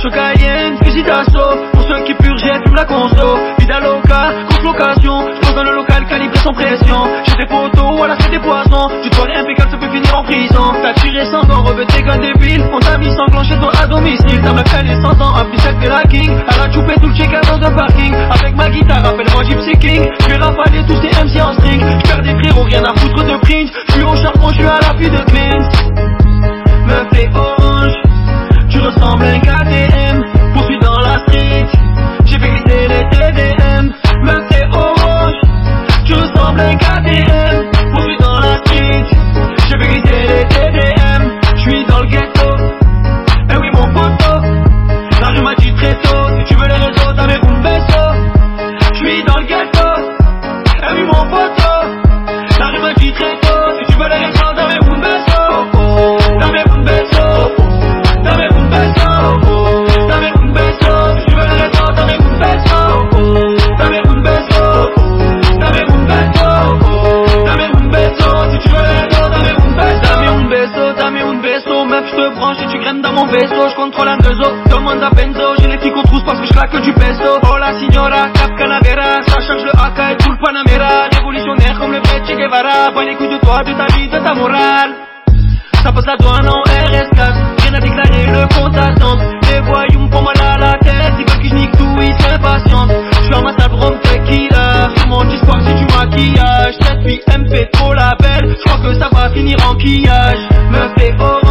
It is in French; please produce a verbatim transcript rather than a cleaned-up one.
Porsche Cayenne, fusil d'assaut. Pour ceux qui purgent, fument la conso. Vida loca, grosse location. J'pose dans le local calibré sans pression. J'ai des poteaux, voilà c'est des poissons. Tu te vois impeccable, ça peut finir en prison. T'as tiré sans gants, revêté qu'un débile. On t'a mis sanglant chez toi à domicile. T'as ma calé cent ans, un plus sept que la king. Elle a choupé tout le check dans un parking. Avec ma guitare, appelle-moi Gypsy King. J'vais rafaler tous ces M C en string. J'perds des frérots, rien à foutre de print. J'suis au charbon, j'suis à l'appui de Clint. Meuf t'es orange, tu ressembles à un K T M. Poursuis dans la street, j'ai fait glisser les T D M. Meuf t'es orange, tu ressembles à un K T M. Poursuis dans la street, j'ai fait glisser les T D M. J'suis dans le ghetto, eh oui mon poteau. La rue m'a dit très tôt, si tu veux les réseaux, t'as mes boum besso. J'suis dans le ghetto, eh oui mon poteau. La rue m'a dit très tôt, si tu veux les réseaux, t'as mes boum besso. T'as mes boum besso. T'as mes boum besso. T'as mes boum besso. Si tu veux les réseaux, t'as mes boum besso. T'as mes boum besso. T'as mes boum besso. T'as mes boum besso. Si tu veux les réseaux, t'as mes boum besso. T'as mes boum besso, t'as mes boum besso. Meuf, j'te branche et tu graines dans mon vaisseau. J'contrôle un deux os, demande la benzo. J'ai les filles qu'on trousse parce que j'claque du peso. Oh la signora, cap canavera. Ça charge le A K et tout le Panamera. Révolutionnaire comme le vrai Che Guevara. Pas les couilles de toi, de ta vie, de ta morale. Ça passe la douane en R S quatre. Rien à déclarer, le compte attente. Les voyous me font mal à la tête. Ils veulent que je nique tout, ils s'impatientent. J'suis en ma salle rhum tequila. Sur mon discours c'est du maquillage. Cette fille elle me fait trop la belle. J'crois que ça va finir en quillage. Me fait horreur.